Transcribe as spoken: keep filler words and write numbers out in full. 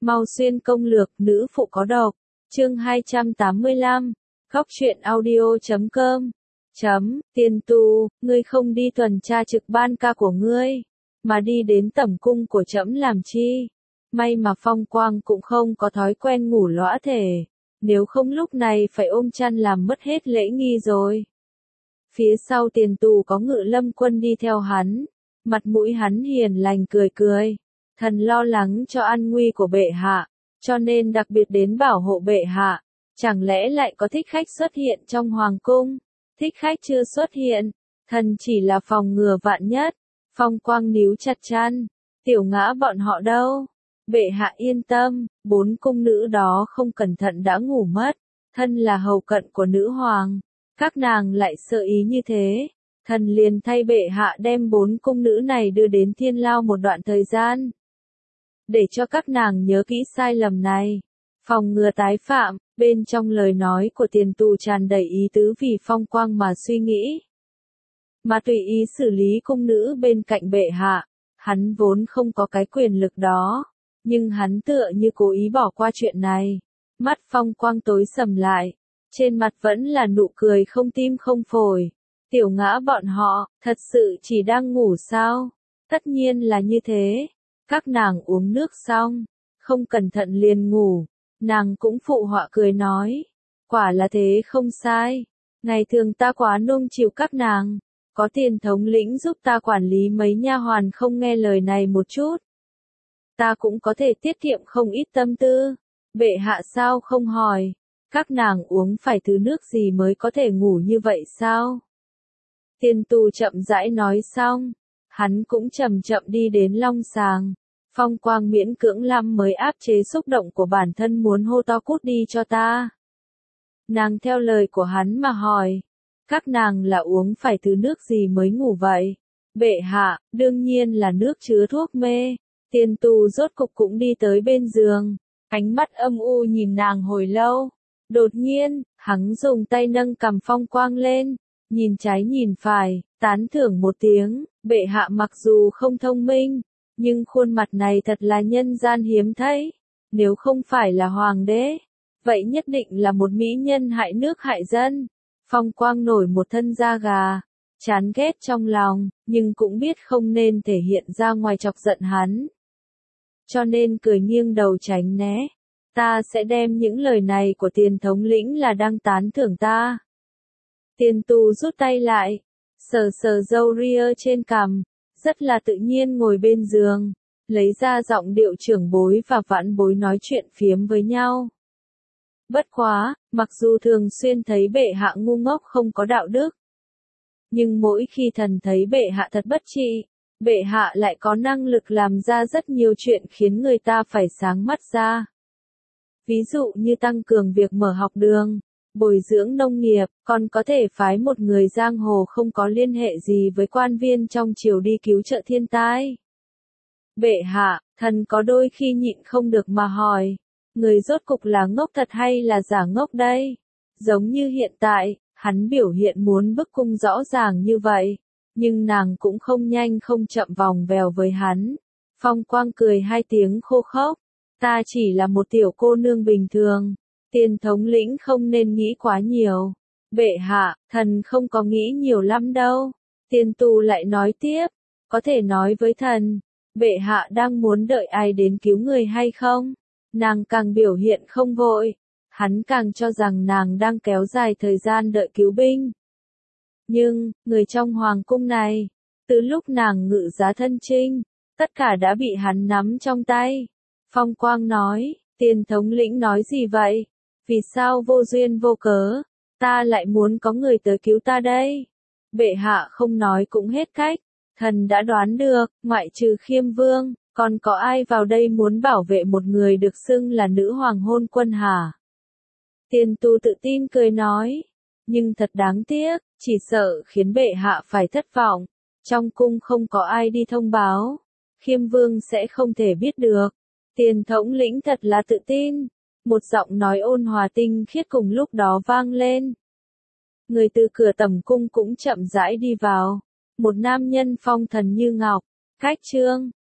Mau xuyên công lược, nữ phụ có độc. Chương hai trăm tám mươi lăm. Góc truyện audio chấm com. Chấm, Tiền Tu, ngươi không đi tuần tra trực ban ca của ngươi, mà đi đến tẩm cung của trẫm làm chi? May mà Phong Quang cũng không có thói quen ngủ lõa thể, nếu không lúc này phải ôm chăn làm mất hết lễ nghi rồi. Phía sau Tiền Tu có Ngự Lâm Quân đi theo hắn, mặt mũi hắn hiền lành cười cười, thần lo lắng cho an nguy của bệ hạ, cho nên đặc biệt đến bảo hộ bệ hạ. Chẳng lẽ lại có thích khách xuất hiện trong hoàng cung? Thích khách chưa xuất hiện, thần chỉ là phòng ngừa vạn nhất. Phong Quang níu chặt chăn, Tiểu Ngã bọn họ đâu? Bệ hạ yên tâm, bốn cung nữ đó không cẩn thận đã ngủ mất. Thân là hầu cận của nữ hoàng, các nàng lại sợ ý như thế. Thần liền thay bệ hạ đem bốn cung nữ này đưa đến Thiên Lao một đoạn thời gian, để cho các nàng nhớ kỹ sai lầm này, phòng ngừa tái phạm. Bên trong lời nói của Tiền Tu tràn đầy ý tứ vì Phong Quang mà suy nghĩ, mà tùy ý xử lý cung nữ bên cạnh bệ hạ. Hắn vốn không có cái quyền lực đó, nhưng hắn tựa như cố ý bỏ qua chuyện này. Mắt Phong Quang tối sầm lại, trên mặt vẫn là nụ cười không tim không phổi. Tiểu Ngã bọn họ, thật sự chỉ đang ngủ sao? Tất nhiên là như thế. Các nàng uống nước xong, không cẩn thận liền ngủ. Nàng cũng phụ họa cười nói, quả là thế không sai. Ngày thường ta quá nuông chiều các nàng, có Tiền thống lĩnh giúp ta quản lý mấy nha hoàn không nghe lời này một chút, ta cũng có thể tiết kiệm không ít tâm tư. Bệ hạ sao không hỏi, các nàng uống phải thứ nước gì mới có thể ngủ như vậy sao? Tiền Tu chậm rãi nói xong, hắn cũng chậm chậm đi đến long sàng. Phong Quang miễn cưỡng lắm mới áp chế xúc động của bản thân muốn hô to cút đi cho ta. Nàng theo lời của hắn mà hỏi, các nàng là uống phải thứ nước gì mới ngủ vậy? Bệ hạ, đương nhiên là nước chứa thuốc mê. Tiền Tu rốt cục cũng đi tới bên giường, ánh mắt âm u nhìn nàng hồi lâu. Đột nhiên, hắn dùng tay nâng cằm Phong Quang lên, nhìn trái nhìn phải, tán thưởng một tiếng. Bệ hạ mặc dù không thông minh, nhưng khuôn mặt này thật là nhân gian hiếm thấy. Nếu không phải là hoàng đế, vậy nhất định là một mỹ nhân hại nước hại dân. Phong Quang nổi một thân da gà, chán ghét trong lòng, nhưng cũng biết không nên thể hiện ra ngoài chọc giận hắn, cho nên cười nghiêng đầu tránh né. Ta sẽ đem những lời này của Tiền thống lĩnh là đang tán thưởng ta. Tiền Tu rút tay lại, sờ sờ râu ria trên cằm, rất là tự nhiên ngồi bên giường, lấy ra giọng điệu trưởng bối và vãn bối nói chuyện phiếm với nhau. Bất quá, mặc dù thường xuyên thấy bệ hạ ngu ngốc không có đạo đức, nhưng mỗi khi thần thấy bệ hạ thật bất trị, bệ hạ lại có năng lực làm ra rất nhiều chuyện khiến người ta phải sáng mắt ra. Ví dụ như tăng cường việc mở học đường, bồi dưỡng nông nghiệp, còn có thể phái một người giang hồ không có liên hệ gì với quan viên trong triều đi cứu trợ thiên tai. Bệ hạ, thần có đôi khi nhịn không được mà hỏi, người rốt cục là ngốc thật hay là giả ngốc đây? Giống như hiện tại, hắn biểu hiện muốn bức cung rõ ràng như vậy, nhưng nàng cũng không nhanh không chậm vòng vèo với hắn. Phong Quang cười hai tiếng khô khốc, ta chỉ là một tiểu cô nương bình thường. Tiền thống lĩnh không nên nghĩ quá nhiều. Bệ hạ, thần không có nghĩ nhiều lắm đâu. Tiền Tu lại nói tiếp, có thể nói với thần, bệ hạ đang muốn đợi ai đến cứu người hay không? Nàng càng biểu hiện không vội, hắn càng cho rằng nàng đang kéo dài thời gian đợi cứu binh. Nhưng, người trong hoàng cung này, từ lúc nàng ngự giá thân chinh, tất cả đã bị hắn nắm trong tay. Phong Quang nói, Tiền thống lĩnh nói gì vậy? Vì sao vô duyên vô cớ, ta lại muốn có người tới cứu ta đây? Bệ hạ không nói cũng hết cách, thần đã đoán được, ngoại trừ Khiêm Vương, còn có ai vào đây muốn bảo vệ một người được xưng là nữ hoàng hôn quân hả? Tiền Tu tự tin cười nói, nhưng thật đáng tiếc, chỉ sợ khiến bệ hạ phải thất vọng. Trong cung không có ai đi thông báo, Khiêm Vương sẽ không thể biết được. Tiền thống lĩnh thật là tự tin. Một giọng nói ôn hòa tinh khiết cùng lúc đó vang lên. Người từ cửa tẩm cung cũng chậm rãi đi vào. Một nam nhân phong thần như ngọc, cách trương,